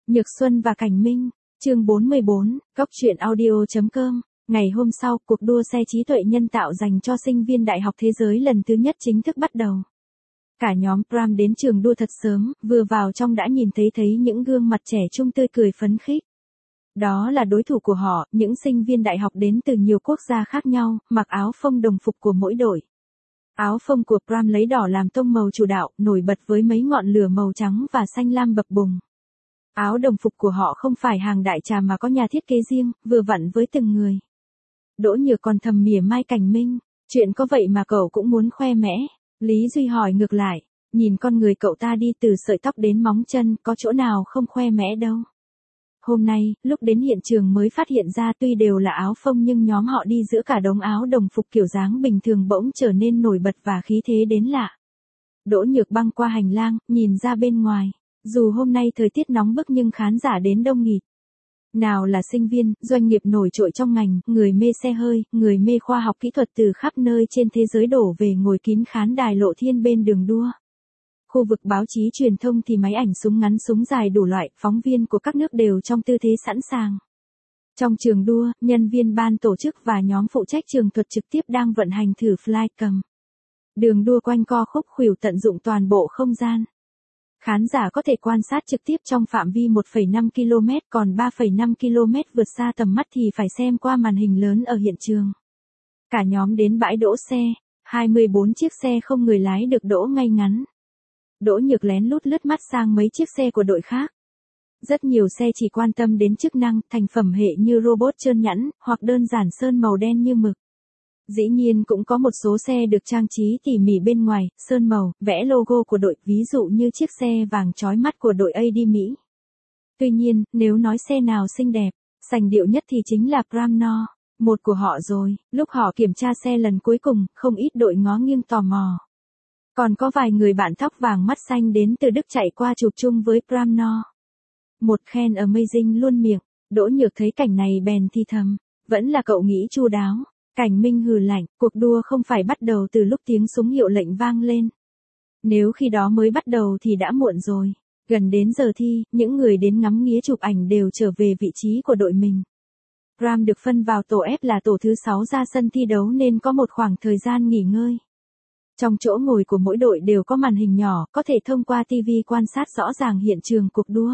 Nhược Xuân và Cảnh Minh, chương 44, Cóc truyện audio.com. Ngày hôm sau, cuộc đua xe trí tuệ nhân tạo dành cho sinh viên đại học thế giới lần thứ nhất chính thức bắt đầu. Cả nhóm Pram đến trường đua thật sớm, vừa vào trong đã nhìn thấy những gương mặt trẻ trung tươi cười phấn khích. Đó là đối thủ của họ, những sinh viên đại học đến từ nhiều quốc gia khác nhau, mặc áo phông đồng phục của mỗi đội. Áo phông của Pram lấy đỏ làm tông màu chủ đạo, nổi bật với mấy ngọn lửa màu trắng và xanh lam bập bùng. Áo đồng phục của họ không phải hàng đại trà mà có nhà thiết kế riêng, vừa vặn với từng người. Đỗ Nhược còn thầm mỉa mai Cảnh Minh, chuyện có vậy mà cậu cũng muốn khoe mẽ. Lý Duy hỏi ngược lại, nhìn con người cậu ta đi từ sợi tóc đến móng chân, có chỗ nào không khoe mẽ đâu. Hôm nay, lúc đến hiện trường mới phát hiện ra tuy đều là áo phông nhưng nhóm họ đi giữa cả đống áo đồng phục kiểu dáng bình thường bỗng trở nên nổi bật và khí thế đến lạ. Đỗ Nhược băng qua hành lang, nhìn ra bên ngoài. Dù hôm nay thời tiết nóng bức nhưng khán giả đến đông nghịt. Nào là sinh viên, doanh nghiệp nổi trội trong ngành, người mê xe hơi, người mê khoa học kỹ thuật từ khắp nơi trên thế giới đổ về ngồi kín khán đài Lộ Thiên bên đường đua. Khu vực báo chí truyền thông thì máy ảnh súng ngắn súng dài đủ loại, phóng viên của các nước đều trong tư thế sẵn sàng. Trong trường đua, nhân viên ban tổ chức và nhóm phụ trách trường thuật trực tiếp đang vận hành thử flycam. Đường đua quanh co khúc khuỷu tận dụng toàn bộ không gian. Khán giả có thể quan sát trực tiếp trong phạm vi 1,5 km, còn 3,5 km vượt xa tầm mắt thì phải xem qua màn hình lớn ở hiện trường. Cả nhóm đến bãi đỗ xe, 24 chiếc xe không người lái được đỗ ngay ngắn. Đỗ Nhược lén lút lướt mắt sang mấy chiếc xe của đội khác. Rất nhiều xe chỉ quan tâm đến chức năng, thành phẩm hệ như robot trơn nhẵn, hoặc đơn giản sơn màu đen như mực. Dĩ nhiên cũng có một số xe được trang trí tỉ mỉ bên ngoài, sơn màu, vẽ logo của đội, ví dụ như chiếc xe vàng chói mắt của đội AD Mỹ. Tuy nhiên, nếu nói xe nào xinh đẹp, sành điệu nhất thì chính là Pramno, một của họ rồi. Lúc họ kiểm tra xe lần cuối cùng, không ít đội ngó nghiêng tò mò. Còn có vài người bạn tóc vàng mắt xanh đến từ Đức chạy qua chụp chung với Pramno. Một khen amazing luôn miệng. Đỗ Nhược thấy cảnh này bèn thì thầm, vẫn là cậu nghĩ chu đáo. Cảnh Minh hừ lạnh, cuộc đua không phải bắt đầu từ lúc tiếng súng hiệu lệnh vang lên. Nếu khi đó mới bắt đầu thì đã muộn rồi. Gần đến giờ thi, những người đến ngắm nghía chụp ảnh đều trở về vị trí của đội mình. Pram được phân vào tổ F là tổ thứ 6 ra sân thi đấu nên có một khoảng thời gian nghỉ ngơi. Trong chỗ ngồi của mỗi đội đều có màn hình nhỏ, có thể thông qua TV quan sát rõ ràng hiện trường cuộc đua.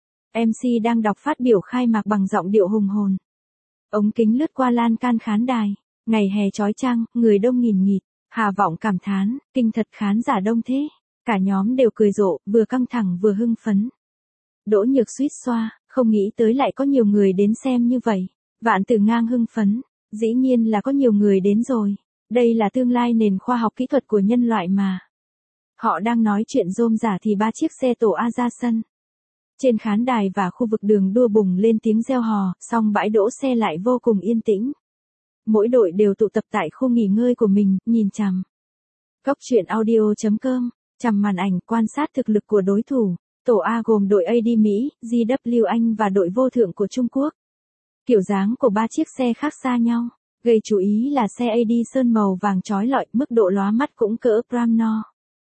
MC đang đọc phát biểu khai mạc bằng giọng điệu hùng hồn. Ống kính lướt qua lan can khán đài. Ngày hè chói chang, người đông nghìn nghịt. Hà Vọng cảm thán, kinh thật khán giả đông thế. Cả nhóm đều cười rộ, vừa căng thẳng vừa hưng phấn. Đỗ Nhược suýt xoa, không nghĩ tới lại có nhiều người đến xem như vậy. Vạn Tử Ngang hưng phấn, dĩ nhiên là có nhiều người đến rồi. Đây là tương lai nền khoa học kỹ thuật của nhân loại mà. Họ đang nói chuyện rôm rả thì 3 chiếc xe tổ A ra sân. Trên khán đài và khu vực đường đua bùng lên tiếng reo hò, song bãi đỗ xe lại vô cùng yên tĩnh. Mỗi đội đều tụ tập tại khu nghỉ ngơi của mình, nhìn chằm. Cóc truyện audio.com, chằm màn ảnh quan sát thực lực của đối thủ. Tổ A gồm đội AD Mỹ, GW Anh và đội vô thượng của Trung Quốc. Kiểu dáng của 3 chiếc xe khác xa nhau. Gây chú ý là xe AD sơn màu vàng chói lọi, mức độ lóa mắt cũng cỡ Pramno.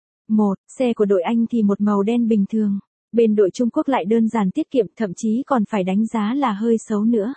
Xe của đội Anh thì một màu đen bình thường. Bên đội Trung Quốc lại đơn giản tiết kiệm, thậm chí còn phải đánh giá là hơi xấu nữa.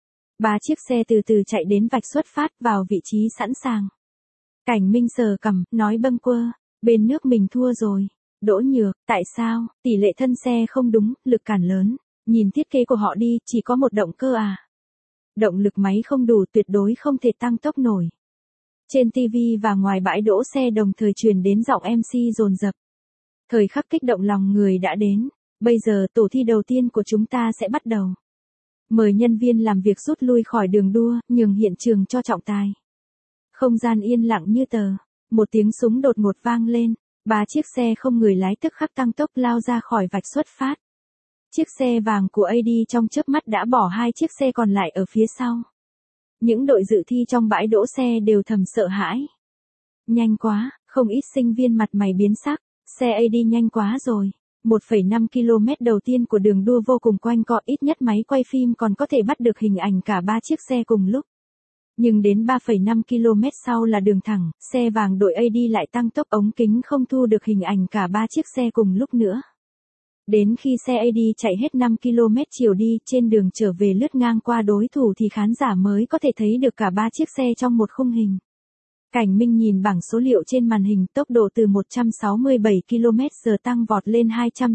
3 chiếc xe từ từ chạy đến vạch xuất phát vào vị trí sẵn sàng. Cảnh Minh sờ cằm, nói bâng quơ, bên nước mình thua rồi. Đỗ Nhược, tại sao? Tỷ lệ thân xe không đúng, lực cản lớn. Nhìn thiết kế của họ đi, chỉ có một động cơ à. Động lực máy không đủ, tuyệt đối không thể tăng tốc nổi. Trên TV và ngoài bãi đỗ xe đồng thời truyền đến giọng MC dồn dập. Thời khắc kích động lòng người đã đến. Bây giờ tổ thi đầu tiên của chúng ta sẽ bắt đầu. Mời nhân viên làm việc rút lui khỏi đường đua, nhường hiện trường cho trọng tài. Không gian yên lặng như tờ. Một tiếng súng đột ngột vang lên. 3 chiếc xe không người lái tức khắc tăng tốc lao ra khỏi vạch xuất phát. Chiếc xe vàng của AD trong chớp mắt đã bỏ 2 chiếc xe còn lại ở phía sau. Những đội dự thi trong bãi đỗ xe đều thầm sợ hãi. Nhanh quá, không ít sinh viên mặt mày biến sắc. Xe AD nhanh quá rồi. 1,5 km đầu tiên của đường đua vô cùng quanh co, ít nhất máy quay phim còn có thể bắt được hình ảnh cả 3 chiếc xe cùng lúc. Nhưng đến 3,5 km sau là đường thẳng, xe vàng đội AD lại tăng tốc, ống kính không thu được hình ảnh cả 3 chiếc xe cùng lúc nữa. Đến khi xe AD chạy hết 5 km chiều đi, trên đường trở về lướt ngang qua đối thủ thì khán giả mới có thể thấy được cả 3 chiếc xe trong một khung hình. Cảnh Minh nhìn bảng số liệu trên màn hình, tốc độ từ 167 km/h tăng vọt lên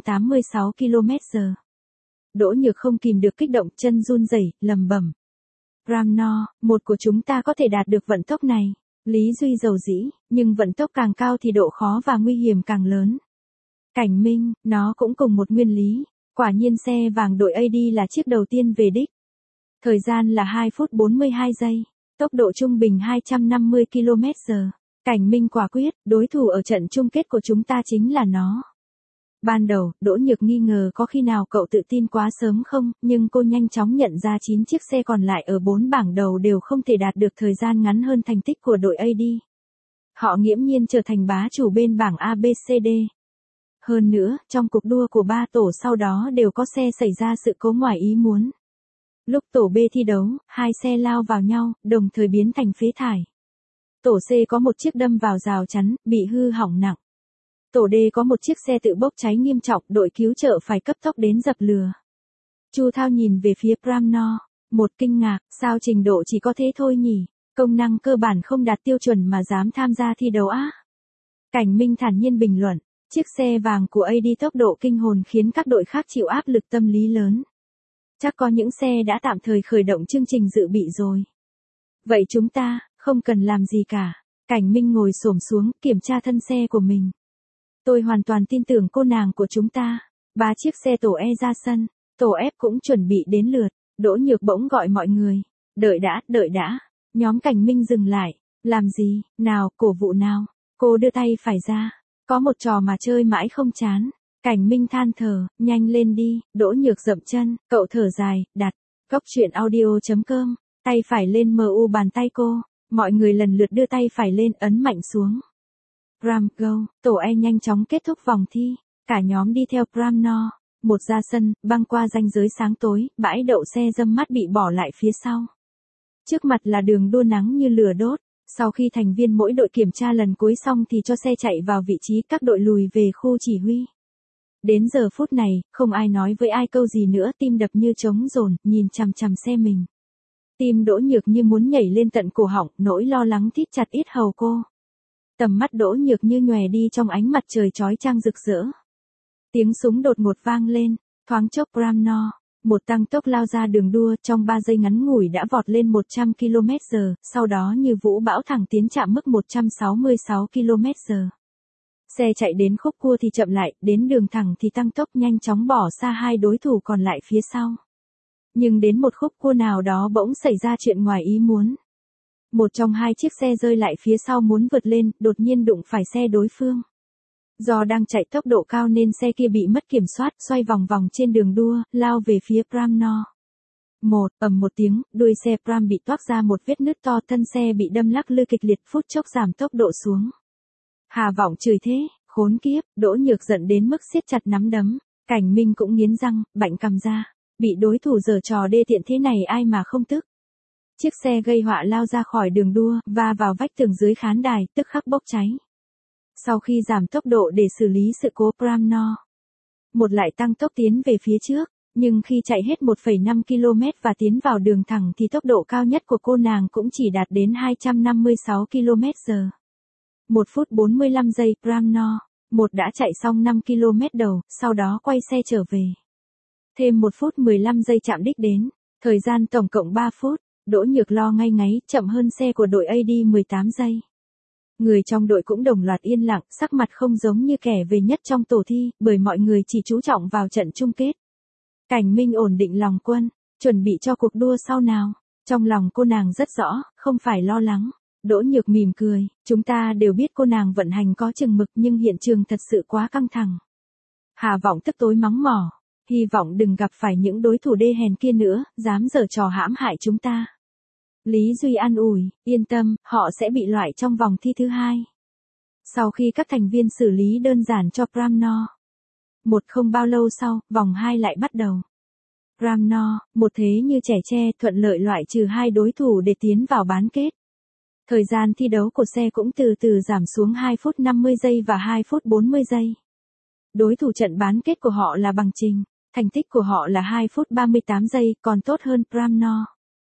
286 km/h. Đỗ Nhược không kìm được kích động, chân run rẩy, lẩm bẩm. Pramnor, một của chúng ta có thể đạt được vận tốc này. Lý Duy dầu dĩ, nhưng vận tốc càng cao thì độ khó và nguy hiểm càng lớn. Cảnh Minh, nó cũng cùng một nguyên lý. Quả nhiên xe vàng đội AD là chiếc đầu tiên về đích. Thời gian là 2 phút 42 giây. Tốc độ trung bình 250 km/h. Cảnh Minh quả quyết, đối thủ ở trận chung kết của chúng ta chính là nó. Ban đầu, Đỗ Nhược nghi ngờ có khi nào cậu tự tin quá sớm không, nhưng cô nhanh chóng nhận ra 9 chiếc xe còn lại ở 4 bảng đầu đều không thể đạt được thời gian ngắn hơn thành tích của đội AD. Họ nghiễm nhiên trở thành bá chủ bên bảng ABCD. Hơn nữa, trong cuộc đua của 3 tổ sau đó đều có xe xảy ra sự cố ngoài ý muốn. Lúc tổ B thi đấu, 2 xe lao vào nhau, đồng thời biến thành phế thải. Tổ C có một chiếc đâm vào rào chắn, bị hư hỏng nặng. Tổ D có một chiếc xe tự bốc cháy nghiêm trọng, đội cứu trợ phải cấp tốc đến dập lửa. Chu Thao nhìn về phía Pramnor, một kinh ngạc, sao trình độ chỉ có thế thôi nhỉ, công năng cơ bản không đạt tiêu chuẩn mà dám tham gia thi đấu á. Cảnh Minh thản nhiên bình luận, chiếc xe vàng của AD tốc độ kinh hồn khiến các đội khác chịu áp lực tâm lý lớn. Chắc có những xe đã tạm thời khởi động chương trình dự bị rồi. Vậy chúng ta, không cần làm gì cả. Cảnh Minh ngồi xổm xuống, kiểm tra thân xe của mình. Tôi hoàn toàn tin tưởng cô nàng của chúng ta. 3 chiếc xe tổ E ra sân, tổ F cũng chuẩn bị đến lượt. Đỗ Nhược bỗng gọi mọi người. Đợi đã. Nhóm Cảnh Minh dừng lại. Làm gì, nào, cổ vũ nào. Cô đưa tay phải ra. Có một trò mà chơi mãi không chán. Cảnh Minh than thở, nhanh lên đi. Đỗ Nhược dậm chân, cậu thở dài, đặt. Góc truyện audio.com. Tay phải lên MU bàn tay cô. Mọi người lần lượt đưa tay phải lên, ấn mạnh xuống. Pram Go, tổ E nhanh chóng kết thúc vòng thi. Cả nhóm đi theo Pramnor. Một ra sân, băng qua ranh giới sáng tối, bãi đậu xe râm mát bị bỏ lại phía sau. Trước mặt là đường đua nắng như lửa đốt. Sau khi thành viên mỗi đội kiểm tra lần cuối xong thì cho xe chạy vào vị trí, các đội lùi về khu chỉ huy. Đến giờ phút này, không ai nói với ai câu gì nữa, tim đập như trống dồn, nhìn chằm chằm xe mình. Tim Đỗ Nhược như muốn nhảy lên tận cổ họng, nỗi lo lắng thít chặt yết hầu cô. Tầm mắt Đỗ Nhược như nhòe đi trong ánh mặt trời chói chang rực rỡ. Tiếng súng đột ngột vang lên, thoáng chốc Pramnor, một tăng tốc lao ra đường đua, trong 3 giây ngắn ngủi đã vọt lên 100 km/h, sau đó như vũ bão thẳng tiến chạm mức 166 km/h. Xe chạy đến khúc cua thì chậm lại, đến đường thẳng thì tăng tốc nhanh chóng bỏ xa hai đối thủ còn lại phía sau. Nhưng đến một khúc cua nào đó bỗng xảy ra chuyện ngoài ý muốn. Một trong 2 chiếc xe rơi lại phía sau muốn vượt lên, đột nhiên đụng phải xe đối phương. Do đang chạy tốc độ cao nên xe kia bị mất kiểm soát, xoay vòng vòng trên đường đua, lao về phía Pramnor. Ầm một tiếng, đuôi xe Pram bị toác ra một vết nứt to, thân xe bị đâm lắc lư kịch liệt, phút chốc giảm tốc độ xuống. Hà Vọng chửi thế, khốn kiếp, Đỗ Nhược giận đến mức siết chặt nắm đấm. Cảnh Minh cũng nghiến răng, bạnh cằm ra. Bị đối thủ giở trò đê tiện thế này ai mà không tức. Chiếc xe gây họa lao ra khỏi đường đua, va vào vách tường dưới khán đài, tức khắc bốc cháy. Sau khi giảm tốc độ để xử lý sự cố, Pramnor một lại tăng tốc tiến về phía trước, nhưng khi chạy hết 1,5 km và tiến vào đường thẳng thì tốc độ cao nhất của cô nàng cũng chỉ đạt đến 256 km/h. 1 phút 45 giây, Pramnor một đã chạy xong 5 km đầu, sau đó quay xe trở về. Thêm 1 phút 15 giây chạm đích đến, thời gian tổng cộng 3 phút, Đỗ Nhược lo ngay ngáy, chậm hơn xe của đội AD 18 giây. Người trong đội cũng đồng loạt yên lặng, sắc mặt không giống như kẻ về nhất trong tổ thi, bởi mọi người chỉ chú trọng vào trận chung kết. Cảnh Minh ổn định lòng quân, chuẩn bị cho cuộc đua sau nào. Trong lòng cô nàng rất rõ, không phải lo lắng. Đỗ Nhược mỉm cười, chúng ta đều biết cô nàng vận hành có chừng mực nhưng hiện trường thật sự quá căng thẳng. Hà Vọng tức tối mắng mỏ, hy vọng đừng gặp phải những đối thủ đê hèn kia nữa, dám giở trò hãm hại chúng ta. Lý Duy an ủi, yên tâm, họ sẽ bị loại trong vòng thi thứ 2. Sau khi các thành viên xử lý đơn giản cho Pramnor, không bao lâu sau, vòng 2 lại bắt đầu. Pramnor, một thế như trẻ tre, thuận lợi loại trừ 2 đối thủ để tiến vào bán kết. Thời gian thi đấu của xe cũng từ từ giảm xuống 2 phút 50 giây và 2 phút 40 giây. Đối thủ trận bán kết của họ là bằng trình. Thành tích của họ là 2 phút 38 giây, còn tốt hơn Pramno.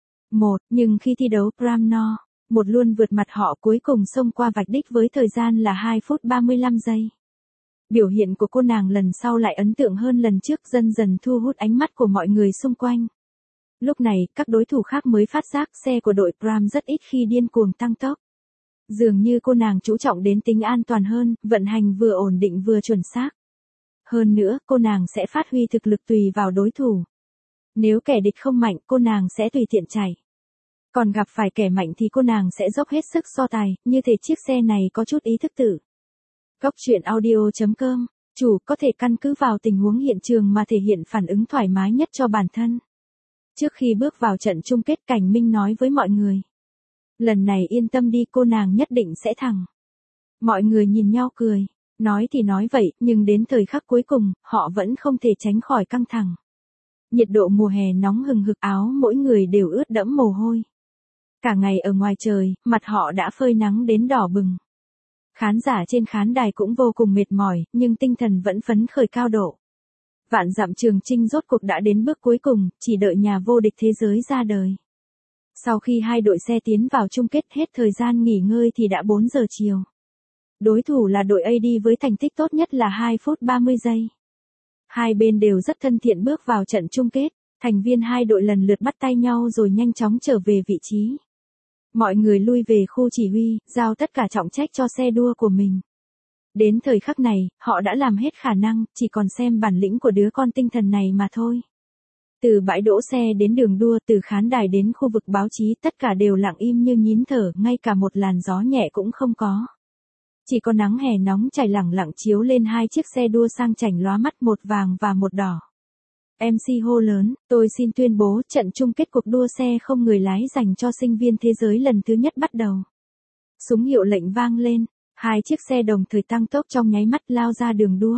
Nhưng khi thi đấu Pramno, luôn vượt mặt họ, cuối cùng xông qua vạch đích với thời gian là 2 phút 35 giây. Biểu hiện của cô nàng lần sau lại ấn tượng hơn lần trước, dần dần thu hút ánh mắt của mọi người xung quanh. Lúc này, các đối thủ khác mới phát giác xe của đội Pram rất ít khi điên cuồng tăng tốc. Dường như cô nàng chú trọng đến tính an toàn hơn, vận hành vừa ổn định vừa chuẩn xác. Hơn nữa, cô nàng sẽ phát huy thực lực tùy vào đối thủ. Nếu kẻ địch không mạnh, cô nàng sẽ tùy tiện chạy. Còn gặp phải kẻ mạnh thì cô nàng sẽ dốc hết sức so tài, như thể chiếc xe này có chút ý thức tự. Góc truyện audio.com, chủ có thể căn cứ vào tình huống hiện trường mà thể hiện phản ứng thoải mái nhất cho bản thân. Trước khi bước vào trận chung kết, Cảnh Minh nói với mọi người. Lần này yên tâm đi, cô nàng nhất định sẽ thắng. Mọi người nhìn nhau cười. Nói thì nói vậy, nhưng đến thời khắc cuối cùng, họ vẫn không thể tránh khỏi căng thẳng. Nhiệt độ mùa hè nóng hừng hực, áo mỗi người đều ướt đẫm mồ hôi. Cả ngày ở ngoài trời, mặt họ đã phơi nắng đến đỏ bừng. Khán giả trên khán đài cũng vô cùng mệt mỏi, nhưng tinh thần vẫn phấn khởi cao độ. Vạn dặm trường chinh rốt cuộc đã đến bước cuối cùng, chỉ đợi nhà vô địch thế giới ra đời. Sau khi hai đội xe tiến vào chung kết, hết thời gian nghỉ ngơi thì đã 4 giờ chiều. Đối thủ là đội AD với thành tích tốt nhất là 2 phút 30 giây. Hai bên đều rất thân thiện bước vào trận chung kết, thành viên hai đội lần lượt bắt tay nhau rồi nhanh chóng trở về vị trí. Mọi người lui về khu chỉ huy, giao tất cả trọng trách cho xe đua của mình. Đến thời khắc này, họ đã làm hết khả năng, chỉ còn xem bản lĩnh của đứa con tinh thần này mà thôi. Từ bãi đỗ xe đến đường đua, từ khán đài đến khu vực báo chí, tất cả đều lặng im như nín thở, ngay cả một làn gió nhẹ cũng không có. Chỉ có nắng hè nóng chảy lẳng lặng chiếu lên hai chiếc xe đua sang chảnh lóa mắt, một vàng và một đỏ. MC hô lớn, tôi xin tuyên bố trận chung kết cuộc đua xe không người lái dành cho sinh viên thế giới lần thứ nhất bắt đầu. Súng hiệu lệnh vang lên, hai chiếc xe đồng thời tăng tốc trong nháy mắt lao ra đường đua.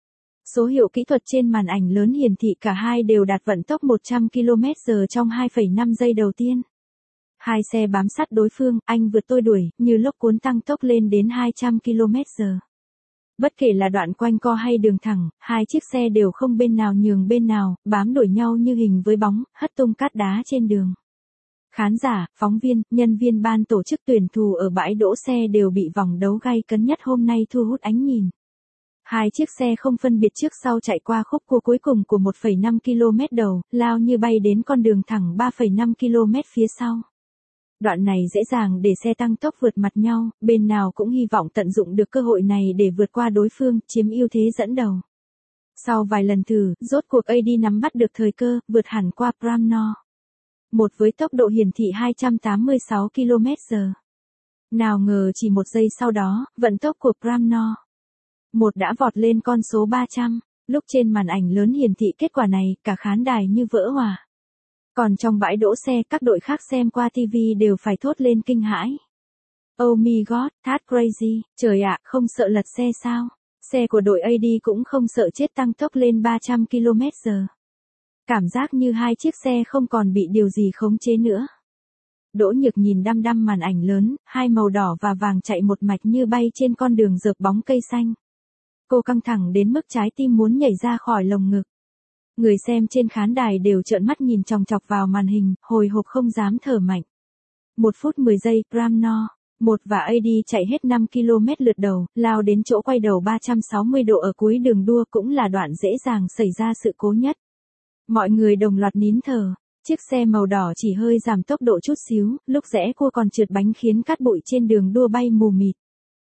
Số hiệu kỹ thuật trên màn ảnh lớn hiển thị cả hai đều đạt vận tốc 100 km/h trong 2,5 giây đầu tiên. Hai xe bám sát đối phương, anh vượt tôi đuổi, như lốc cuốn tăng tốc lên đến 200 km/h. Bất kể là đoạn quanh co hay đường thẳng, hai chiếc xe đều không bên nào nhường bên nào, bám đuổi nhau như hình với bóng, hất tung cát đá trên đường. Khán giả, phóng viên, nhân viên ban tổ chức, tuyển thủ ở bãi đỗ xe đều bị vòng đấu gay cấn nhất hôm nay thu hút ánh nhìn. Hai chiếc xe không phân biệt trước sau chạy qua khúc cua cuối cùng của 1,5 km đầu, lao như bay đến con đường thẳng 3,5 km phía sau. Đoạn này dễ dàng để xe tăng tốc vượt mặt nhau, bên nào cũng hy vọng tận dụng được cơ hội này để vượt qua đối phương, chiếm ưu thế dẫn đầu. Sau vài lần thử, rốt cuộc AD nắm bắt được thời cơ, vượt hẳn qua Pramno. Với tốc độ hiển thị 286 km/h. Nào ngờ chỉ một giây sau đó, vận tốc của Pramno đã vọt lên con số 300. Lúc trên màn ảnh lớn hiển thị kết quả này, cả khán đài như vỡ òa. Còn trong bãi đỗ xe, các đội khác xem qua TV đều phải thốt lên kinh hãi. Oh my god, that's crazy, trời ạ, không sợ lật xe sao? Xe của đội AD cũng không sợ chết tăng tốc lên 300 km/h. Cảm giác như hai chiếc xe không còn bị điều gì khống chế nữa. Đỗ Nhược nhìn đăm đăm màn ảnh lớn, hai màu đỏ và vàng chạy một mạch như bay trên con đường rợp bóng cây xanh. Cô căng thẳng đến mức trái tim muốn nhảy ra khỏi lồng ngực. Người xem trên khán đài đều trợn mắt nhìn chòng chọc vào màn hình, hồi hộp không dám thở mạnh. 1 phút 10 giây, Pramno và AD chạy hết 5 km lượt đầu, lao đến chỗ quay đầu 360 độ ở cuối đường đua, cũng là đoạn dễ dàng xảy ra sự cố nhất. Mọi người đồng loạt nín thở. Chiếc xe màu đỏ chỉ hơi giảm tốc độ chút xíu, lúc rẽ cua còn trượt bánh khiến cát bụi trên đường đua bay mù mịt.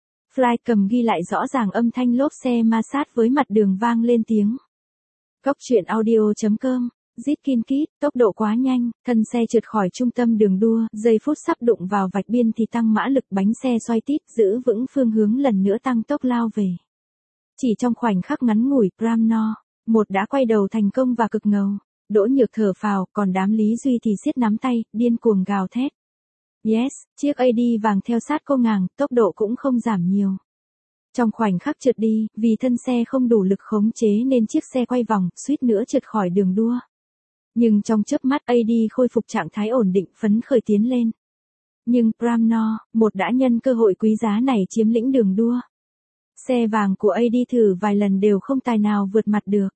Flycam ghi lại rõ ràng âm thanh lốp xe ma sát với mặt đường vang lên tiếng. Góc truyện audio.com, Zitkin Kid, tốc độ quá nhanh, thân xe trượt khỏi trung tâm đường đua, giây phút sắp đụng vào vạch biên thì tăng mã lực, bánh xe xoay tít, giữ vững phương hướng lần nữa tăng tốc lao về. Chỉ trong khoảnh khắc ngắn ngủi, Pramno đã quay đầu thành công và cực ngầu. Đỗ Nhược thở phào, còn đám Lý Duy thì siết nắm tay, điên cuồng gào thét. Yes, chiếc AD vàng theo sát cô nàng, tốc độ cũng không giảm nhiều. Trong khoảnh khắc trượt đi, vì thân xe không đủ lực khống chế nên chiếc xe quay vòng, suýt nữa trượt khỏi đường đua. Nhưng trong chớp mắt AD khôi phục trạng thái ổn định, phấn khởi tiến lên. Nhưng Pramno đã nhân cơ hội quý giá này chiếm lĩnh đường đua. Xe vàng của AD thử vài lần đều không tài nào vượt mặt được.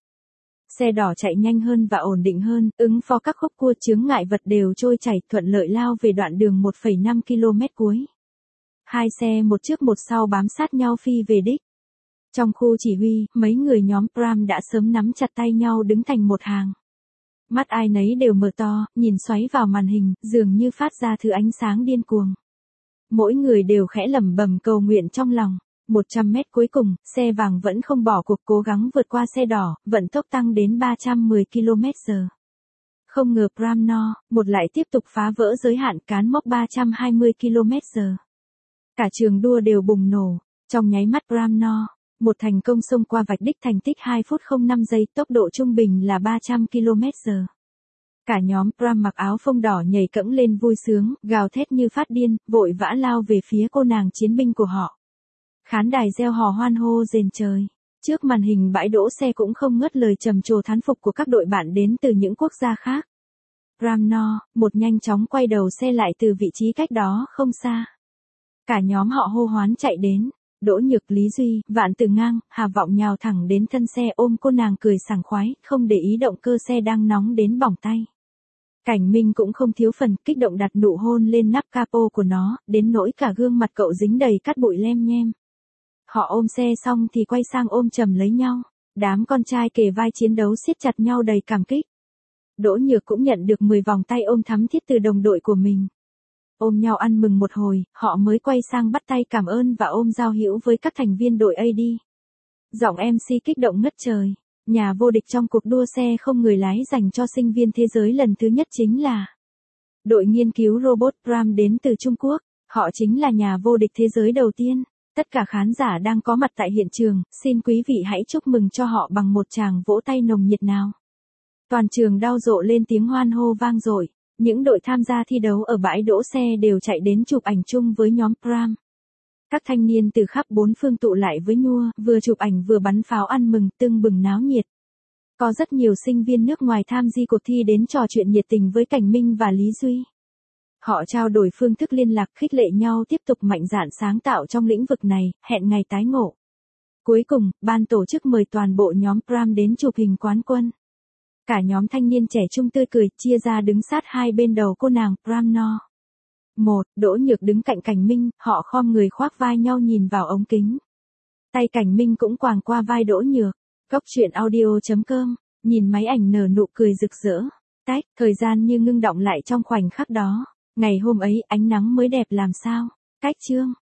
Xe đỏ chạy nhanh hơn và ổn định hơn, ứng phó các khúc cua chướng ngại vật đều trôi chảy thuận lợi lao về đoạn đường 1,5 km cuối. Hai xe một trước một sau bám sát nhau phi về đích. Trong khu chỉ huy, mấy người nhóm Pram đã sớm nắm chặt tay nhau đứng thành một hàng. Mắt ai nấy đều mở to, nhìn xoáy vào màn hình, dường như phát ra thứ ánh sáng điên cuồng. Mỗi người đều khẽ lẩm bẩm cầu nguyện trong lòng. 100 mét cuối cùng, xe vàng vẫn không bỏ cuộc cố gắng vượt qua xe đỏ, vận tốc tăng đến 310 km/h. Không ngờ Pram No, một lại tiếp tục phá vỡ giới hạn cán mốc 320 km/h. Cả trường đua đều bùng nổ, trong nháy mắt Pram No, một thành công xông qua vạch đích thành tích 2 phút 05 giây, tốc độ trung bình là 300 km/h. Cả nhóm Pram mặc áo phông đỏ nhảy cẫng lên vui sướng, gào thét như phát điên, vội vã lao về phía cô nàng chiến binh của họ. Khán đài reo hò hoan hô rền trời. Trước màn hình bãi đỗ xe cũng không ngớt lời trầm trồ thán phục của các đội bạn đến từ những quốc gia khác. Pram No, một nhanh chóng quay đầu xe lại từ vị trí cách đó không xa. Cả nhóm họ hô hoán chạy đến. Đỗ Nhược, Lý Duy, Vạn Từ Ngang, Hà Vọng nhào thẳng đến thân xe ôm cô nàng cười sảng khoái, không để ý động cơ xe đang nóng đến bỏng tay. Cảnh Minh cũng không thiếu phần, kích động đặt nụ hôn lên nắp capo của nó, đến nỗi cả gương mặt cậu dính đầy cát bụi lem nhem. Họ ôm xe xong thì quay sang ôm chầm lấy nhau. Đám con trai kề vai chiến đấu siết chặt nhau đầy cảm kích. Đỗ Nhược cũng nhận được 10 vòng tay ôm thắm thiết từ đồng đội của mình. Ôm nhau ăn mừng một hồi, họ mới quay sang bắt tay cảm ơn và ôm giao hữu với các thành viên đội AD. Giọng MC kích động ngất trời. Nhà vô địch trong cuộc đua xe không người lái dành cho sinh viên thế giới lần thứ nhất chính là đội nghiên cứu robot Pram đến từ Trung Quốc. Họ chính là nhà vô địch thế giới đầu tiên. Tất cả khán giả đang có mặt tại hiện trường, xin quý vị hãy chúc mừng cho họ bằng một tràng vỗ tay nồng nhiệt nào. Toàn trường đau rộ lên tiếng hoan hô vang dội. Những đội tham gia thi đấu ở bãi đỗ xe đều chạy đến chụp ảnh chung với nhóm Pram. Các thanh niên từ khắp bốn phương tụ lại với nhua, vừa chụp ảnh vừa bắn pháo ăn mừng, tưng bừng náo nhiệt. Có rất nhiều sinh viên nước ngoài tham gia cuộc thi đến trò chuyện nhiệt tình với Cảnh Minh và Lý Duy. Họ trao đổi phương thức liên lạc, khích lệ nhau tiếp tục mạnh dạn sáng tạo trong lĩnh vực này, hẹn ngày tái ngộ. Cuối cùng, ban tổ chức mời toàn bộ nhóm Pram đến chụp hình quán quân. Cả nhóm thanh niên trẻ trung tươi cười, chia ra đứng sát hai bên đầu cô nàng Pram No. Đỗ Nhược đứng cạnh Cảnh Minh, họ khom người khoác vai nhau nhìn vào ống kính. Tay Cảnh Minh cũng quàng qua vai Đỗ Nhược. Coctruyện.audio.com, nhìn máy ảnh nở nụ cười rực rỡ. Thời gian như ngưng đọng lại trong khoảnh khắc đó. Ngày hôm ấy ánh nắng mới đẹp làm sao. Chương